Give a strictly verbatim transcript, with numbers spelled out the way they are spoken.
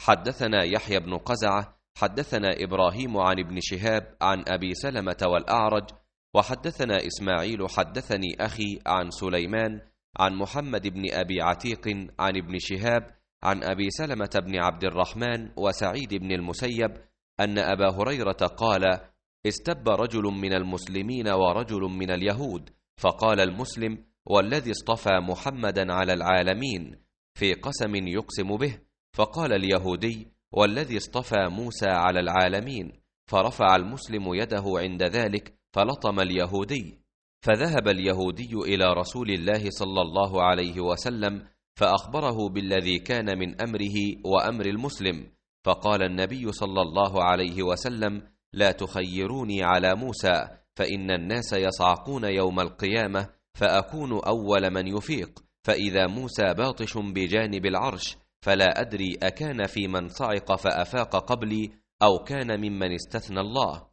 حدثنا يحيى بن قزعة حدثنا إبراهيم عن ابن شهاب عن أبي سلمة والأعرج وحدثنا إسماعيل حدثني أخي عن سليمان عن محمد بن أبي عتيق عن ابن شهاب عن أبي سلمة بن عبد الرحمن وسعيد بن المسيب أن أبا هريرة قال: استب رجل من المسلمين ورجل من اليهود، فقال المسلم: والذي اصطفى محمدا على العالمين، في قسم يقسم به. فقال اليهودي: والذي اصطفى موسى على العالمين. فرفع المسلم يده عند ذلك فلطم اليهودي. فذهب اليهودي إلى رسول الله صلى الله عليه وسلم فأخبره بالذي كان من أمره وأمر المسلم. فقال النبي صلى الله عليه وسلم: لا تخيروني على موسى، فإن الناس يصعقون يوم القيامة فأكون أول من يفيق، فإذا موسى باطش بجانب العرش فلا أدري أكان في من صعق فأفاق قبلي أو كان ممن استثنى الله.